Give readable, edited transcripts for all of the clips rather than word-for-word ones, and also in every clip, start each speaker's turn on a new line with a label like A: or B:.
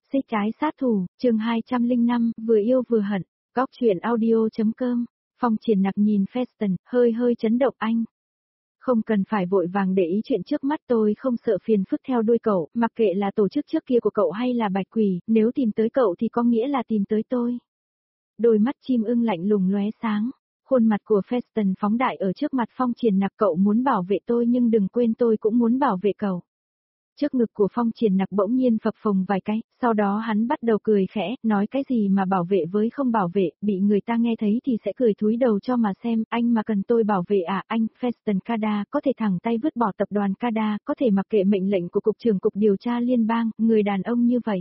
A: Xích trái sát thủ, chương 205, vừa yêu vừa hận, góc chuyện audio.com, Phong Triển Nặc nhìn Feston, hơi chấn động anh. Không cần phải vội vàng để ý chuyện trước mắt, tôi không sợ phiền phức theo đuôi cậu, mặc kệ là tổ chức trước kia của cậu hay là bạch quỷ, nếu tìm tới cậu thì có nghĩa là tìm tới tôi. Đôi mắt chim ưng lạnh lùng lóe sáng, khuôn mặt của Feston phóng đại ở trước mặt Phong Triển Nặc, cậu muốn bảo vệ tôi nhưng đừng quên tôi cũng muốn bảo vệ cậu. Trước ngực của Phong Triển Nặc bỗng nhiên phập phồng vài cái, sau đó hắn bắt đầu cười khẽ, nói cái gì mà bảo vệ với không bảo vệ, bị người ta nghe thấy thì sẽ cười thúi đầu cho mà xem, anh mà cần tôi bảo vệ à, anh, Feston Kada, có thể thẳng tay vứt bỏ tập đoàn Kada, có thể mặc kệ mệnh lệnh của Cục trưởng Cục Điều tra Liên bang, người đàn ông như vậy.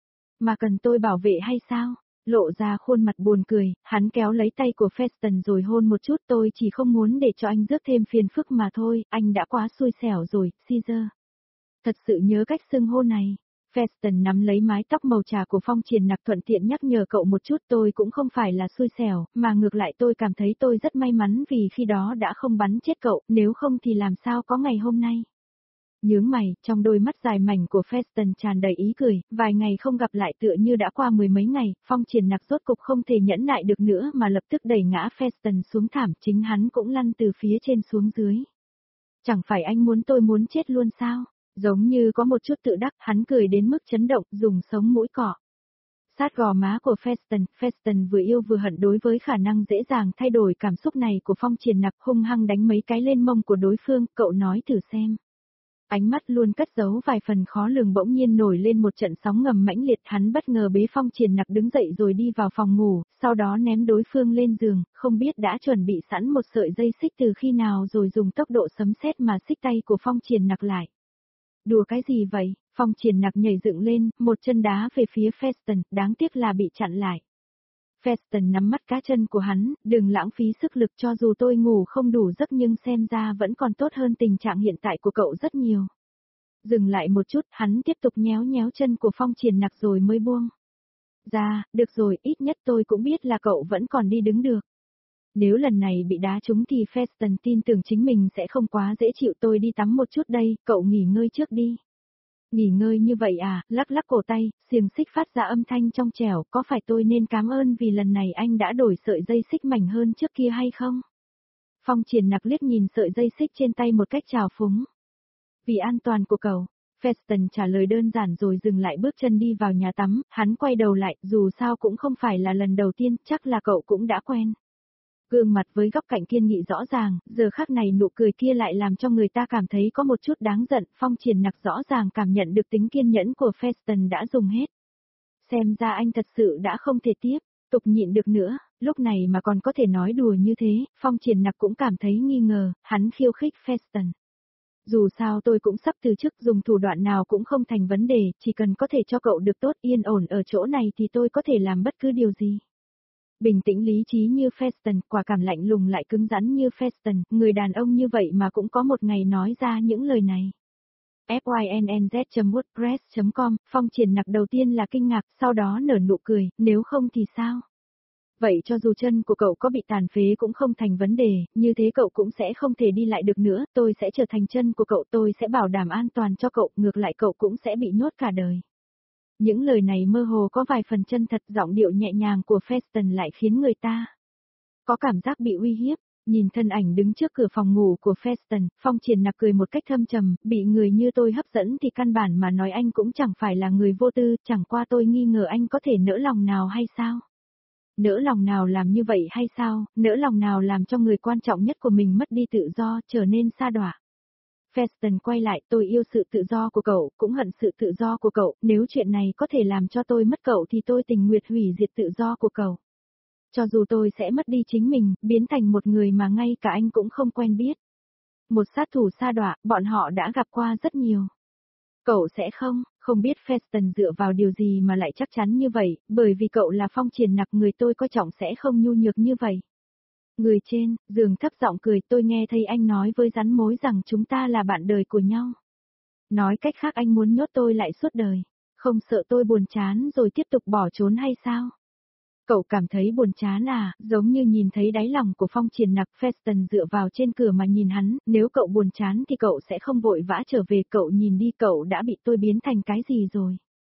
A: Mà cần tôi bảo vệ hay sao? Lộ ra khuôn mặt buồn cười, hắn kéo lấy tay của Feston rồi hôn một chút, tôi chỉ không muốn để cho anh rước thêm phiền phức mà thôi, anh đã quá xui xẻo rồi, Caesar. Thật sự nhớ cách xưng hô này. Feston nắm lấy mái tóc màu trà của Phong Triển Nặc, thuận tiện nhắc nhở cậu một chút, tôi cũng không phải là xui xẻo, mà ngược lại tôi cảm thấy tôi rất may mắn vì khi đó đã không bắn chết cậu, nếu không thì làm sao có ngày hôm nay. Nhướng mày, trong đôi mắt dài mảnh của Feston tràn đầy ý cười, vài ngày không gặp lại tựa như đã qua mười mấy ngày, Phong Triển Nặc rốt cục không thể nhẫn nại được nữa mà lập tức đẩy ngã Feston xuống thảm, chính hắn cũng lăn từ phía trên xuống dưới. Chẳng phải anh muốn tôi muốn chết luôn sao? Giống như có một chút tự đắc, hắn cười đến mức chấn động, dùng sống mũi cọ. Sát gò má của Feston vừa yêu vừa hận đối với khả năng dễ dàng thay đổi cảm xúc này của Phong Triển Nặc, hung hăng đánh mấy cái lên mông của đối phương, cậu nói thử xem. Ánh mắt luôn cất giấu vài phần khó lường bỗng nhiên nổi lên một trận sóng ngầm mãnh liệt, hắn bất ngờ bế Phong Triển Nặc đứng dậy rồi đi vào phòng ngủ, sau đó ném đối phương lên giường, không biết đã chuẩn bị sẵn một sợi dây xích từ khi nào rồi dùng tốc độ sấm sét mà xích tay của Phong Triển Nặc lại. Đùa cái gì vậy? Phong Triển Nặc nhảy dựng lên, một chân đá về phía Feston, đáng tiếc là bị chặn lại. Feston nắm mắt cá chân của hắn, đừng lãng phí sức lực, cho dù tôi ngủ không đủ giấc nhưng xem ra vẫn còn tốt hơn tình trạng hiện tại của cậu rất nhiều. Dừng lại một chút, hắn tiếp tục nhéo chân của Phong Triển Nặc rồi mới buông. Được rồi, ít nhất tôi cũng biết là cậu vẫn còn đi đứng được. Nếu lần này bị đá trúng thì Feston tin tưởng chính mình sẽ không quá dễ chịu, tôi đi tắm một chút đây, cậu nghỉ ngơi trước đi. Nghỉ ngơi như vậy à, lắc cổ tay, xiềng xích phát ra âm thanh trong trẻo, có phải tôi nên cảm ơn vì lần này anh đã đổi sợi dây xích mảnh hơn trước kia hay không? Phong Triển Nặc liếc nhìn sợi dây xích trên tay một cách trào phúng. Vì an toàn của cậu, Feston trả lời đơn giản rồi dừng lại bước chân đi vào nhà tắm, hắn quay đầu lại, dù sao cũng không phải là lần đầu tiên, chắc là cậu cũng đã quen. Gương mặt với góc cạnh kiên nghị rõ ràng, giờ khắc này nụ cười kia lại làm cho người ta cảm thấy có một chút đáng giận, Phong Triển Nặc rõ ràng cảm nhận được tính kiên nhẫn của Feston đã dùng hết. Xem ra anh thật sự đã không thể tiếp tục nhịn được nữa, lúc này mà còn có thể nói đùa như thế, Phong Triển Nặc cũng cảm thấy nghi ngờ, hắn khiêu khích Feston. Dù sao tôi cũng sắp từ chức, dùng thủ đoạn nào cũng không thành vấn đề, chỉ cần có thể cho cậu được tốt yên ổn ở chỗ này thì tôi có thể làm bất cứ điều gì. Bình tĩnh lý trí như Feston, quả cảm lạnh lùng lại cứng rắn như Feston, người đàn ông như vậy mà cũng có một ngày nói ra những lời này. fynnz.wordpress.com, Phong Triển Nặc đầu tiên là kinh ngạc, sau đó nở nụ cười, nếu không thì sao? Vậy cho dù chân của cậu có bị tàn phế cũng không thành vấn đề, như thế cậu cũng sẽ không thể đi lại được nữa, tôi sẽ trở thành chân của cậu, tôi sẽ bảo đảm an toàn cho cậu, ngược lại cậu cũng sẽ bị nhốt cả đời. Những lời này mơ hồ có vài phần chân thật, giọng điệu nhẹ nhàng của Feston lại khiến người ta có cảm giác bị uy hiếp. Nhìn thân ảnh đứng trước cửa phòng ngủ của Feston, Phong Triển Nặc cười một cách thâm trầm, bị người như tôi hấp dẫn thì căn bản mà nói anh cũng chẳng phải là người vô tư, chẳng qua tôi nghi ngờ anh có thể nỡ lòng nào hay sao? Nỡ lòng nào làm như vậy hay sao, nỡ lòng nào làm cho người quan trọng nhất của mình mất đi tự do, trở nên sa đọa. Feston quay lại, tôi yêu sự tự do của cậu, cũng hận sự tự do của cậu, nếu chuyện này có thể làm cho tôi mất cậu thì tôi tình nguyện hủy diệt tự do của cậu. Cho dù tôi sẽ mất đi chính mình, biến thành một người mà ngay cả anh cũng không quen biết. Một sát thủ sa đọa, bọn họ đã gặp qua rất nhiều. Cậu sẽ không biết Feston dựa vào điều gì mà lại chắc chắn như vậy, bởi vì cậu là Phong Triển Nặc, người tôi coi trọng sẽ không nhu nhược như vậy. Người trên, giường thấp giọng cười, tôi nghe thấy anh nói với rắn mối rằng chúng ta là bạn đời của nhau. Nói cách khác anh muốn nhốt tôi lại suốt đời, không sợ tôi buồn chán rồi tiếp tục bỏ trốn hay sao? Cậu cảm thấy buồn chán à, giống như nhìn thấy đáy lòng của Phong Triển Nặc. Feston dựa vào trên cửa mà nhìn hắn, nếu cậu buồn chán thì cậu sẽ không vội vã trở về, cậu nhìn đi, cậu đã bị tôi biến thành cái gì rồi?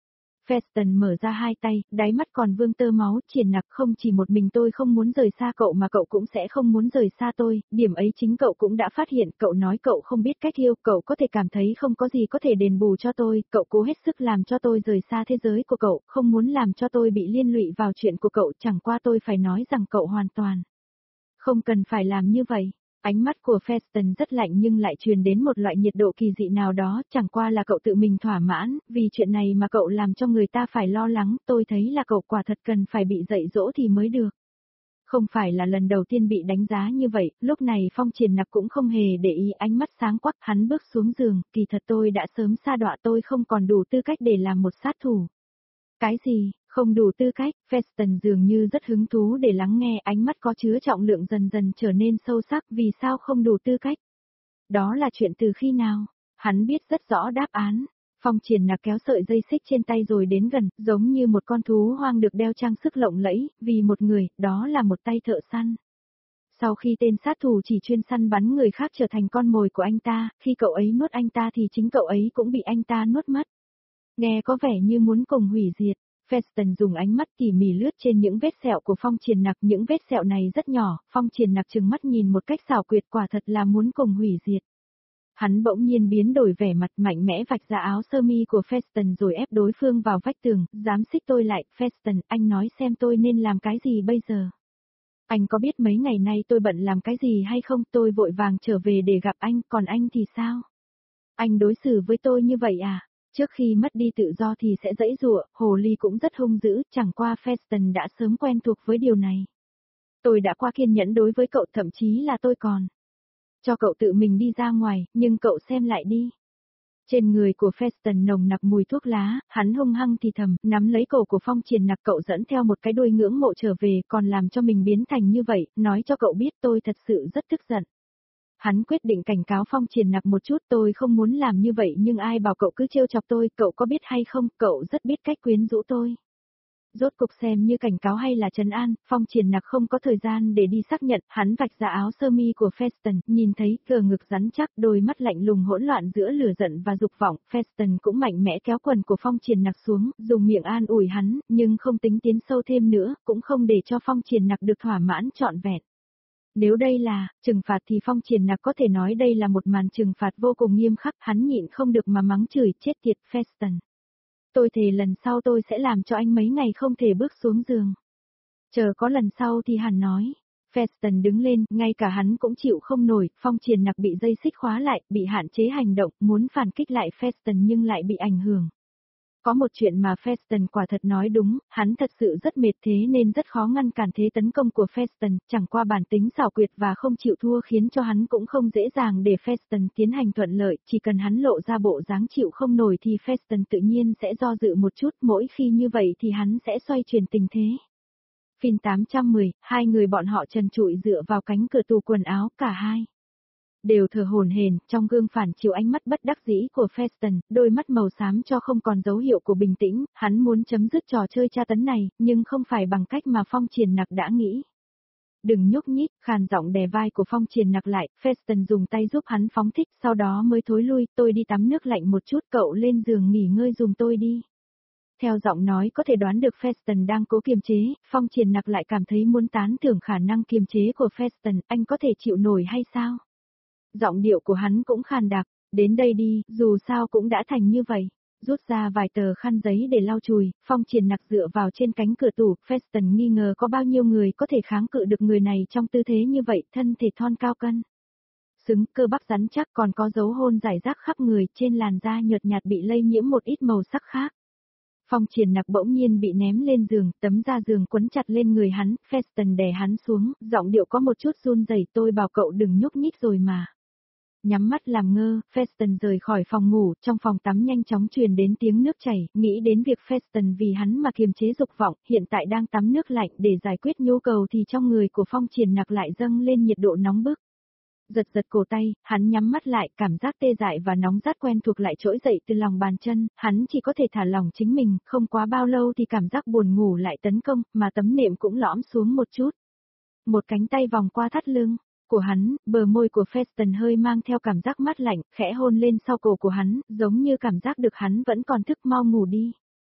A: Feston mở ra hai tay, đáy mắt còn vương tơ máu, Triển Nặc, không chỉ một mình tôi không muốn rời xa cậu mà cậu cũng sẽ không muốn rời xa tôi, điểm ấy chính cậu cũng đã phát hiện, cậu nói cậu không biết cách yêu, cậu có thể cảm thấy không có gì có thể đền bù cho tôi, cậu cố hết sức làm cho tôi rời xa thế giới của cậu, không muốn làm cho tôi bị liên lụy vào chuyện của cậu, chẳng qua tôi phải nói rằng cậu hoàn toàn không cần phải làm như vậy. Ánh mắt của Feston rất lạnh nhưng lại truyền đến một loại nhiệt độ kỳ dị nào đó, chẳng qua là cậu tự mình thỏa mãn, vì chuyện này mà cậu làm cho người ta phải lo lắng, tôi thấy là cậu quả thật cần phải bị dạy dỗ thì mới được. Không phải là lần đầu tiên bị đánh giá như vậy, lúc này Phong Triển Nặc cũng không hề để ý, ánh mắt sáng quắc, hắn bước xuống giường, kỳ thật tôi đã sớm sa đọa, tôi không còn đủ tư cách để làm một sát thủ. Cái gì, không đủ tư cách? Feston dường như rất hứng thú để lắng nghe, ánh mắt có chứa trọng lượng dần dần trở nên sâu sắc, vì sao không đủ tư cách? Đó là chuyện từ khi nào? Hắn biết rất rõ đáp án. Phong Triển Nặc kéo sợi dây xích trên tay rồi đến gần, giống như một con thú hoang được đeo trang sức lộng lẫy, vì một người, đó là một tay thợ săn. Sau khi tên sát thủ chỉ chuyên săn bắn người khác trở thành con mồi của anh ta, khi cậu ấy nuốt anh ta thì chính cậu ấy cũng bị anh ta nuốt mất. Nghe có vẻ như muốn cùng hủy diệt. Feston dùng ánh mắt tỉ mỉ lướt trên những vết sẹo của Phong Triển Nặc, những vết sẹo này rất nhỏ, Phong Triển Nặc trừng mắt nhìn một cách xảo quyệt, quả thật là muốn cùng hủy diệt. Hắn bỗng nhiên biến đổi vẻ mặt, mạnh mẽ vạch ra áo sơ mi của Feston rồi ép đối phương vào vách tường, dám xích tôi lại. Feston, anh nói xem tôi nên làm cái gì bây giờ? Anh có biết mấy ngày nay tôi bận làm cái gì hay không? Tôi vội vàng trở về để gặp anh, còn anh thì sao? Anh đối xử với tôi như vậy à? Trước khi mất đi tự do thì sẽ giãy giụa, hồ ly cũng rất hung dữ, chẳng qua Feston đã sớm quen thuộc với điều này. Tôi đã qua kiên nhẫn đối với cậu, thậm chí là tôi còn cho cậu tự mình đi ra ngoài, nhưng cậu xem lại đi. Trên người của Feston nồng nặc mùi thuốc lá, hắn hung hăng thì thầm, nắm lấy cổ của Phong Triển Nặc, cậu dẫn theo một cái đuôi ngưỡng mộ trở về, còn làm cho mình biến thành như vậy, nói cho cậu biết tôi thật sự rất tức giận. Hắn quyết định cảnh cáo Phong Triển Nặc một chút, tôi không muốn làm như vậy nhưng ai bảo cậu cứ trêu chọc tôi, cậu có biết hay không, cậu rất biết cách quyến rũ tôi. Rốt cục xem như cảnh cáo hay là trấn an, Phong Triển Nặc không có thời gian để đi xác nhận, hắn vạch ra áo sơ mi của Feston, nhìn thấy cờ ngực rắn chắc, đôi mắt lạnh lùng hỗn loạn giữa lửa giận và dục vọng, Feston cũng mạnh mẽ kéo quần của Phong Triển Nặc xuống, dùng miệng an ủi hắn, nhưng không tính tiến sâu thêm nữa, cũng không để cho Phong Triển Nặc được thỏa mãn trọn vẹn. Nếu đây là trừng phạt thì Phong Triển Nặc có thể nói đây là một màn trừng phạt vô cùng nghiêm khắc, hắn nhịn không được mà mắng chửi, chết tiệt Feston. Tôi thề lần sau tôi sẽ làm cho anh mấy ngày không thể bước xuống giường. Chờ có lần sau thì hắn nói. Feston đứng lên, ngay cả hắn cũng chịu không nổi, Phong Triển Nặc bị dây xích khóa lại, bị hạn chế hành động, muốn phản kích lại Feston nhưng lại bị ảnh hưởng. Có một chuyện mà Feston quả thật nói đúng, hắn thật sự rất mệt thế nên rất khó ngăn cản thế tấn công của Feston, chẳng qua bản tính xảo quyệt và không chịu thua khiến cho hắn cũng không dễ dàng để Feston tiến hành thuận lợi, chỉ cần hắn lộ ra bộ dáng chịu không nổi thì Feston tự nhiên sẽ do dự một chút, mỗi khi như vậy thì hắn sẽ xoay chuyển tình thế. Phim 810, hai người bọn họ trần trụi dựa vào cánh cửa tủ quần áo, cả hai đều thở hổn hển, trong gương phản chiếu ánh mắt bất đắc dĩ của Feston, đôi mắt màu xám cho không còn dấu hiệu của bình tĩnh, hắn muốn chấm dứt trò chơi tra tấn này, nhưng không phải bằng cách mà Phong Triển Nặc đã nghĩ. Đừng nhúc nhích, khàn giọng đè vai của Phong Triển Nặc lại, Feston dùng tay giúp hắn phóng thích, sau đó mới thối lui, tôi đi tắm nước lạnh một chút, cậu lên giường nghỉ ngơi dùm tôi đi. Theo giọng nói có thể đoán được Feston đang cố kiềm chế, Phong Triển Nặc lại cảm thấy muốn tán thưởng khả năng kiềm chế của Feston, anh có thể chịu nổi hay sao? Giọng điệu của hắn cũng khàn đặc, đến đây đi, dù sao cũng đã thành như vậy. Rút ra vài tờ khăn giấy để lau chùi, Phong Triển Nặc dựa vào trên cánh cửa tủ, Feston nghi ngờ có bao nhiêu người có thể kháng cự được người này trong tư thế như vậy, thân thể thon cao cân. Xứng, cơ bắp rắn chắc, còn có dấu hôn rải rác khắp người, trên làn da nhợt nhạt bị lây nhiễm một ít màu sắc khác. Phong Triển Nặc bỗng nhiên bị ném lên giường, tấm da giường quấn chặt lên người hắn, Feston đè hắn xuống, giọng điệu có một chút run rẩy, tôi bảo cậu đừng nhúc nhích rồi mà. Nhắm mắt làm ngơ, Feston rời khỏi phòng ngủ, trong phòng tắm nhanh chóng truyền đến tiếng nước chảy, nghĩ đến việc Feston vì hắn mà kiềm chế dục vọng, hiện tại đang tắm nước lạnh để giải quyết nhu cầu thì trong người của Phong Triển Nặc lại dâng lên nhiệt độ nóng bức. Giật giật cổ tay, hắn nhắm mắt lại, cảm giác tê dại và nóng rát quen thuộc lại trỗi dậy từ lòng bàn chân, hắn chỉ có thể thả lỏng chính mình, không quá bao lâu thì cảm giác buồn ngủ lại tấn công, mà tấm nệm cũng lõm xuống một chút. Một cánh tay vòng qua thắt lưng của hắn, bờ môi của Feston hơi mang theo cảm giác mát lạnh, khẽ hôn lên sau cổ của hắn, giống như cảm giác được hắn vẫn còn thức, mau ngủ đi.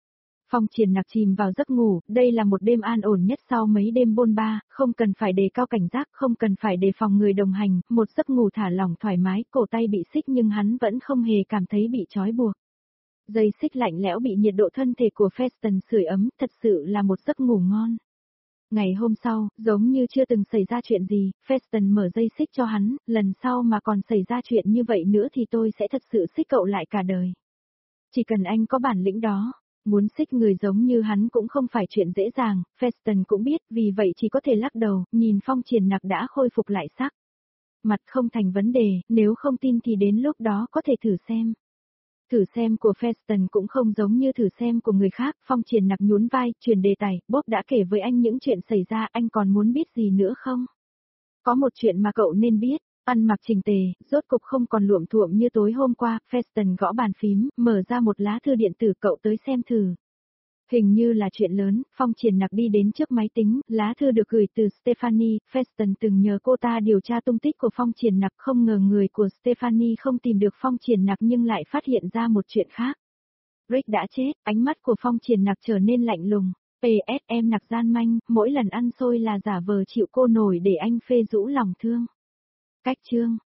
A: Phong Triển Nặc chìm vào giấc ngủ, đây là một đêm an ổn nhất sau mấy đêm bôn ba, không cần phải đề cao cảnh giác, không cần phải đề phòng người đồng hành, một giấc ngủ thả lỏng thoải mái, cổ tay bị xích nhưng hắn vẫn không hề cảm thấy bị trói buộc. Dây xích lạnh lẽo bị nhiệt độ thân thể của Feston sưởi ấm, thật sự là một giấc ngủ ngon. Ngày hôm sau, giống như chưa từng xảy ra chuyện gì, Feston mở dây xích cho hắn, lần sau mà còn xảy ra chuyện như vậy nữa thì tôi sẽ thật sự xích cậu lại cả đời. Chỉ cần anh có bản lĩnh đó. Muốn xích người giống như hắn cũng không phải chuyện dễ dàng, Feston cũng biết, vì vậy chỉ có thể lắc đầu, nhìn Phong Triển Nặc đã khôi phục lại sắc. Mặt không thành vấn đề, nếu không tin thì đến lúc đó có thể thử xem. Thử xem của Feston cũng không giống như thử xem của người khác, Phong Triển Nặc nhún vai, chuyển đề tài, Bob đã kể với anh những chuyện xảy ra, anh còn muốn biết gì nữa không? Có một chuyện mà cậu nên biết. Ăn mặc chỉnh tề, rốt cục không còn luộm thuộm như tối hôm qua, Feston gõ bàn phím, mở ra một lá thư điện tử cậu tới xem thử. Hình như là chuyện lớn, Phong Triển Nặc đi đến trước máy tính, lá thư được gửi từ Stephanie, Feston từng nhờ cô ta điều tra tung tích của Phong Triển Nặc, không ngờ người của Stephanie không tìm được Phong Triển Nặc nhưng lại phát hiện ra một chuyện khác. Rick đã chết, ánh mắt của Phong Triển Nặc trở nên lạnh lùng. PS em Nặc gian manh, mỗi lần ăn xôi là giả vờ chịu cô nổi để anh phê rũ lòng thương. Cách chương